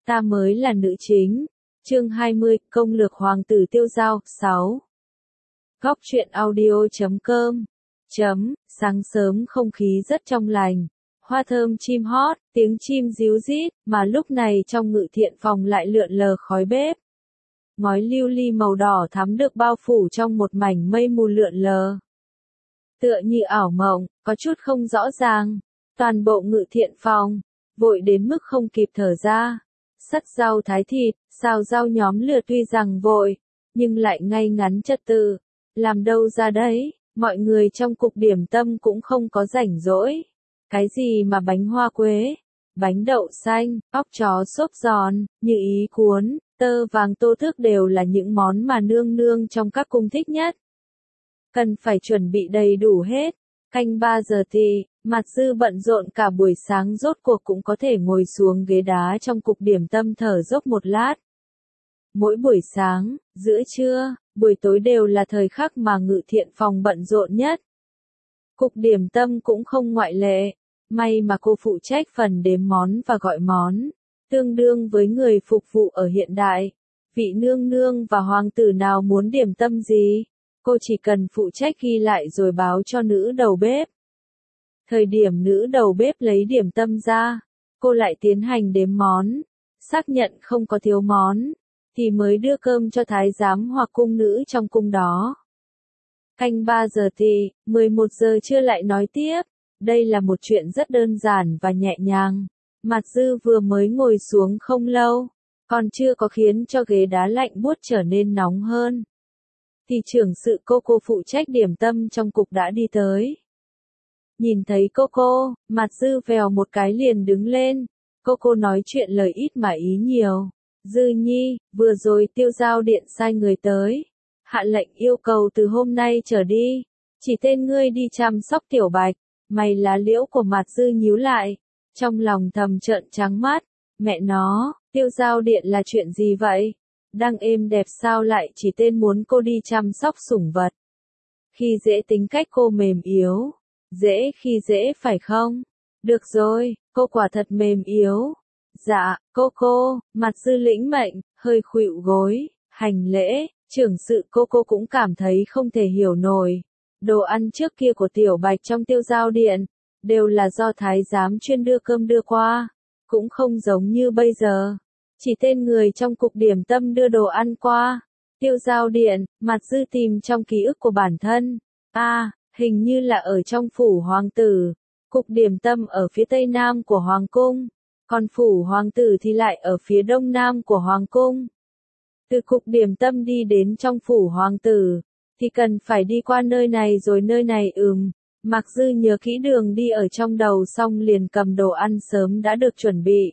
ta mới là nữ chính. Chương 20, công lược hoàng tử Tiêu Dao, 6. Góc truyện audio.com. Sáng sớm không khí rất trong lành, hoa thơm chim hót, tiếng chim ríu rít, mà lúc này trong ngự thiện phòng lại lượn lờ khói bếp. Ngói lưu ly màu đỏ thắm được bao phủ trong một mảnh mây mù lượn lờ. Tựa như ảo mộng, có chút không rõ ràng. Toàn bộ ngự thiện phòng, vội đến mức không kịp thở ra. Sắt rau thái thịt, xào rau nhóm lửa tuy rằng vội, nhưng lại ngay ngắn trật tự. Làm đâu ra đấy, mọi người trong cục điểm tâm cũng không có rảnh rỗi. Cái gì mà bánh hoa quế, bánh đậu xanh, óc chó xốp giòn, như ý cuốn, tơ vàng tô thức đều là những món mà nương nương trong các cung thích nhất. Cần phải chuẩn bị đầy đủ hết. Canh 3 giờ thì, Mạt Dư bận rộn cả buổi sáng rốt cuộc cũng có thể ngồi xuống ghế đá trong cục điểm tâm thở dốc một lát. Mỗi buổi sáng, giữa trưa, buổi tối đều là thời khắc mà ngự thiện phòng bận rộn nhất. Cục điểm tâm cũng không ngoại lệ. May mà cô phụ trách phần đếm món và gọi món, tương đương với người phục vụ ở hiện đại. Vị nương nương và hoàng tử nào muốn điểm tâm gì, cô chỉ cần phụ trách ghi lại rồi báo cho nữ đầu bếp. Thời điểm nữ đầu bếp lấy điểm tâm ra, cô lại tiến hành đếm món, xác nhận không có thiếu món, thì mới đưa cơm cho thái giám hoặc cung nữ trong cung đó. Canh 3 giờ thì, 11 giờ trưa lại nói tiếp. Đây là một chuyện rất đơn giản và nhẹ nhàng. Mạt Dư vừa mới ngồi xuống không lâu, còn chưa có khiến cho ghế đá lạnh buốt trở nên nóng hơn, thì trưởng sự cô phụ trách điểm tâm trong cục đã đi tới. Nhìn thấy cô, Mạt Dư vèo một cái liền đứng lên. Cô nói chuyện lời ít mà ý nhiều. Dư nhi, vừa rồi Tiêu Dao điện sai người tới, hạ lệnh yêu cầu từ hôm nay trở đi, chỉ tên ngươi đi chăm sóc Tiểu Bạch. Mày lá liễu của Mạt Dư nhíu lại, trong lòng thầm trợn trắng mắt. Mẹ nó, Tiêu Dao điện là chuyện gì vậy? Đang êm đẹp sao lại chỉ tên muốn cô đi chăm sóc sủng vật? Khi dễ tính cách cô mềm yếu, dễ khi dễ phải không? Được rồi, cô quả thật mềm yếu. Dạ, cô, Mạt Dư lĩnh mệnh, hơi khuỵu gối, hành lễ. Trưởng sự cô cũng cảm thấy không thể hiểu nổi. Đồ ăn trước kia của Tiểu Bạch trong Tiêu Dao điện, đều là do thái giám chuyên đưa cơm đưa qua, cũng không giống như bây giờ. Chỉ tên người trong cục điểm tâm đưa đồ ăn qua. Tiêu Dao điện, Mạt Dư tìm trong ký ức của bản thân. Hình như là ở trong phủ hoàng tử. Cục điểm tâm ở phía tây nam của hoàng cung, còn phủ hoàng tử thì lại ở phía đông nam của hoàng cung. Từ cục điểm tâm đi đến trong phủ hoàng tử, thì cần phải đi qua nơi này rồi nơi này. Mạc Dư nhớ kỹ đường đi ở trong đầu xong liền cầm đồ ăn sớm đã được chuẩn bị.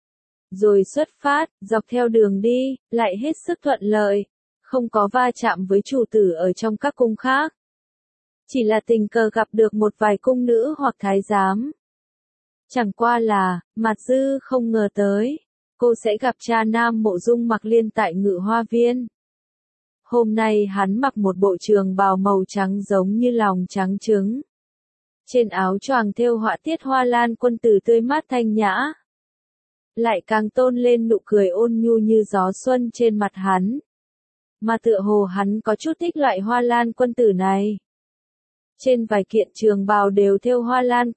Rồi xuất phát, dọc theo đường đi, lại hết sức thuận lợi, không có va chạm với chủ tử ở trong các cung khác. Chỉ là tình cờ gặp được một vài cung nữ hoặc thái giám. Chẳng qua là, Mạt Dư không ngờ tới, cô sẽ gặp cha Nam Mộ Dung Mặc Liên tại Ngự Hoa Viên. Hôm nay hắn mặc một bộ trường bào màu trắng giống như lòng trắng trứng. Trên áo choàng thêu họa tiết hoa lan quân tử tươi mát thanh nhã. Lại càng tôn lên nụ cười ôn nhu như gió xuân trên mặt hắn. Mà tựa hồ hắn có chút thích loại hoa lan quân tử này. Trên vài kiện trường bào đều thêu hoa lan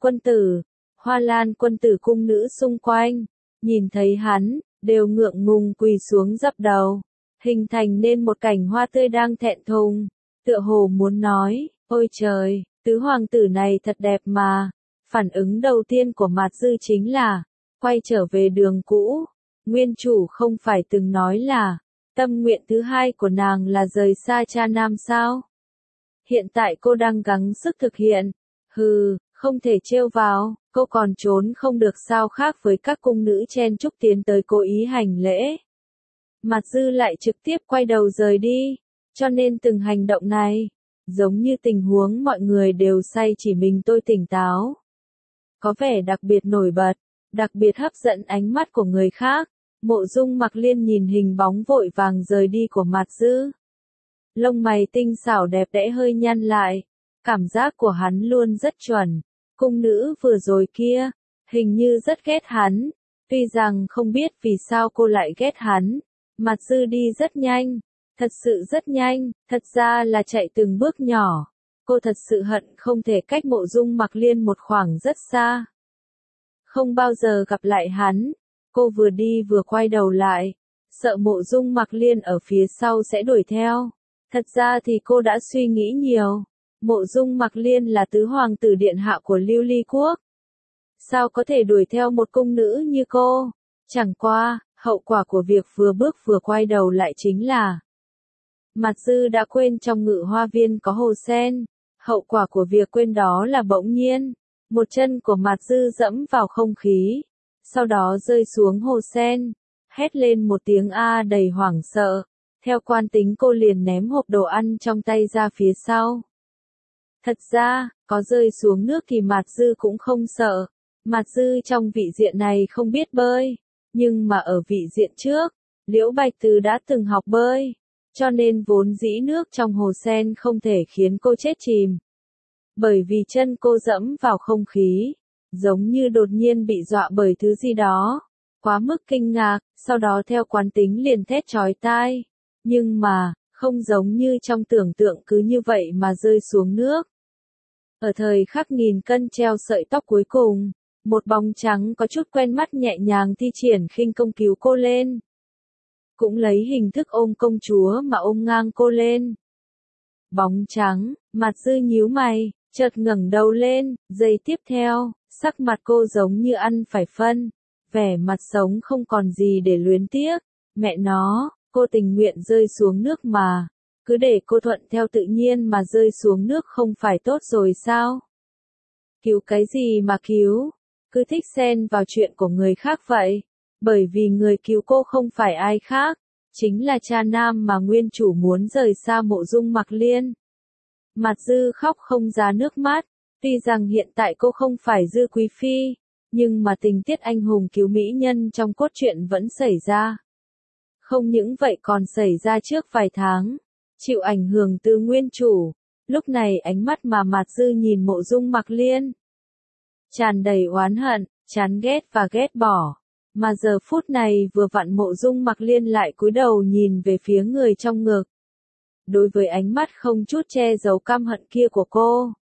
quân tử cung nữ xung quanh, nhìn thấy hắn, đều ngượng ngùng quỳ xuống dập đầu, hình thành nên một cảnh hoa tươi đang thẹn thùng, tựa hồ muốn nói, ôi trời, tứ hoàng tử này thật đẹp mà. Phản ứng đầu tiên của Mạt Dư chính là, quay trở về đường cũ. Nguyên chủ không phải từng nói là, tâm nguyện thứ hai của nàng là rời xa cha Nam sao? Hiện tại cô đang gắng sức thực hiện. Không thể trêu vào, cô còn trốn không được sao, khác với các cung nữ chen chúc tiến tới cố ý hành lễ. Mạt Dư lại trực tiếp quay đầu rời đi, cho nên từng hành động này, giống như tình huống mọi người đều say chỉ mình tôi tỉnh táo. Có vẻ đặc biệt nổi bật, đặc biệt hấp dẫn ánh mắt của người khác. Mộ Dung Mặc Liên nhìn hình bóng vội vàng rời đi của Mạt Dư. Lông mày tinh xảo đẹp đẽ hơi nhăn lại, cảm giác của hắn luôn rất chuẩn. Cung nữ vừa rồi kia, hình như rất ghét hắn, Tuy rằng không biết vì sao cô lại ghét hắn, Mạt Dư đi rất nhanh, thật sự rất nhanh, thật ra là chạy từng bước nhỏ. Cô thật sự hận không thể cách Mộ Dung Mặc Liên một khoảng rất xa. Không bao giờ gặp lại hắn, cô vừa đi vừa quay đầu lại, sợ Mộ Dung Mặc Liên ở phía sau sẽ đuổi theo. Thật ra thì cô đã suy nghĩ nhiều, Mộ Dung Mặc Liên là tứ hoàng tử điện hạ của Lưu Ly Quốc. Sao có thể đuổi theo một cung nữ như cô? Chẳng qua, hậu quả của việc vừa bước vừa quay đầu lại chính là Mạt Dư đã quên trong Ngự Hoa Viên có hồ sen. Hậu quả của việc quên đó là bỗng nhiên, một chân của Mạt Dư dẫm vào không khí, sau đó rơi xuống hồ sen, hét lên một tiếng a đầy hoảng sợ. Theo quan tính cô liền ném hộp đồ ăn trong tay ra phía sau. Thật ra, có rơi xuống nước thì Mạt Dư cũng không sợ. Mạt Dư trong vị diện này không biết bơi, nhưng mà ở vị diện trước, Liễu Bạch Từ đã từng học bơi, cho nên vốn dĩ nước trong hồ sen không thể khiến cô chết chìm. Bởi vì chân cô dẫm vào không khí, giống như đột nhiên bị dọa bởi thứ gì đó, quá mức kinh ngạc, sau đó theo quán tính liền thét chói tai. Nhưng mà, không giống như trong tưởng tượng cứ như vậy mà rơi xuống nước. Ở thời khắc nghìn cân treo sợi tóc cuối cùng, một bóng trắng có chút quen mắt nhẹ nhàng thi triển khinh công cứu cô lên. Cũng lấy hình thức ôm công chúa mà ôm ngang cô lên. Bóng trắng, Mạt Dư nhíu mày, chợt ngẩng đầu lên, giây tiếp theo, sắc mặt cô giống như ăn phải phân, vẻ mặt sống không còn gì để luyến tiếc. Mẹ nó, cô tình nguyện rơi xuống nước mà, cứ để cô thuận theo tự nhiên mà rơi xuống nước không phải tốt rồi sao? Cứu cái gì mà cứu? Cứ thích xen vào chuyện của người khác vậy. Bởi vì người cứu cô không phải ai khác, chính là cha nam mà nguyên chủ muốn rời xa Mộ Dung Mặc Liên. Mạt Dư khóc không ra nước mắt, tuy rằng hiện tại cô không phải Dư Quý Phi, nhưng mà tình tiết anh hùng cứu mỹ nhân trong cốt truyện vẫn xảy ra. Không những vậy còn xảy ra trước vài tháng, chịu ảnh hưởng từ nguyên chủ, lúc này ánh mắt mà Mạt Dư nhìn Mộ Dung Mặc Liên tràn đầy oán hận, chán ghét và ghét bỏ. Mà giờ phút này vừa vặn Mộ Dung Mặc Liên lại cúi đầu nhìn về phía người trong ngực. Đối với ánh mắt không chút che giấu căm hận kia của cô,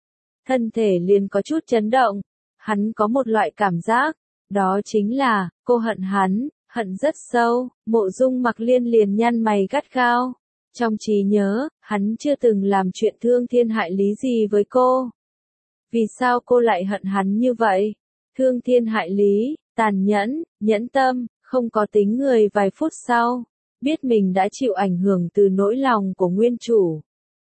thân thể liền có chút chấn động. Hắn có một loại cảm giác, đó chính là, cô hận hắn, hận rất sâu. Mộ Dung Mặc Liên liền nhăn mày gắt gao. Trong trí nhớ, hắn chưa từng làm chuyện thương thiên hại lý gì với cô. Vì sao cô lại hận hắn như vậy? Thương thiên hại lý, tàn nhẫn, nhẫn tâm, không có tính người. Vài phút sau, biết mình đã chịu ảnh hưởng từ nỗi lòng của nguyên chủ,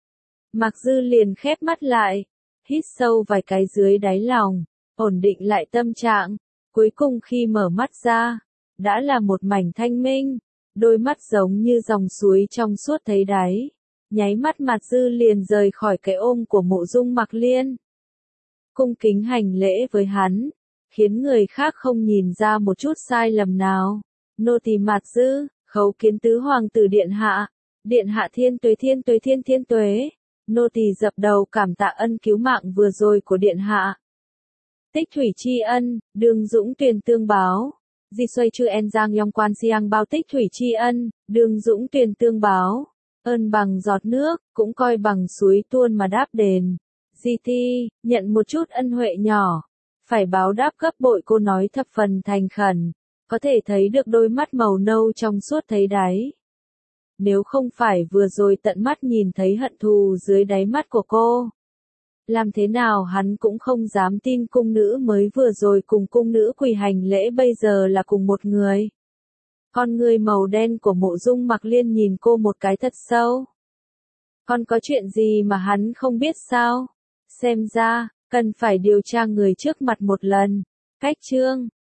Mạc Dư liền khép mắt lại, hít sâu vài cái dưới đáy lòng, ổn định lại tâm trạng. Cuối cùng khi mở mắt ra, đã là một mảnh thanh minh, đôi mắt giống như dòng suối trong suốt thấy đáy. Nháy mắt Mạc Dư liền rời khỏi cái ôm của Mộ Dung Mặc Liên, cung kính hành lễ với hắn, khiến người khác không nhìn ra một chút sai lầm nào. Nô tỳ Mạt Dư, khấu kiến tứ hoàng tử điện hạ. Điện hạ thiên tuế thiên tuế thiên tuế. Nô tỳ dập đầu cảm tạ ân cứu mạng vừa rồi của điện hạ. Tích thủy tri ân, đương dũng tuyền tương báo. Di xoay chư en giang yong quan siang bao tích thủy tri ân, đương dũng tuyền tương báo. Ơn bằng giọt nước, cũng coi bằng suối tuôn mà đáp đền. Di thi, nhận một chút ân huệ nhỏ, phải báo đáp gấp bội. Cô nói thập phần thành khẩn, có thể thấy được đôi mắt màu nâu trong suốt thấy đáy. Nếu không phải vừa rồi tận mắt nhìn thấy hận thù dưới đáy mắt của cô, làm thế nào hắn cũng không dám tin cung nữ mới vừa rồi cùng cung nữ quỳ hành lễ bây giờ là cùng một người. Con người màu đen của Mộ Dung Mặc Liên nhìn cô một cái thật sâu. Còn có chuyện gì mà hắn không biết sao? Xem ra, cần phải điều tra người trước mặt một lần. Cách chương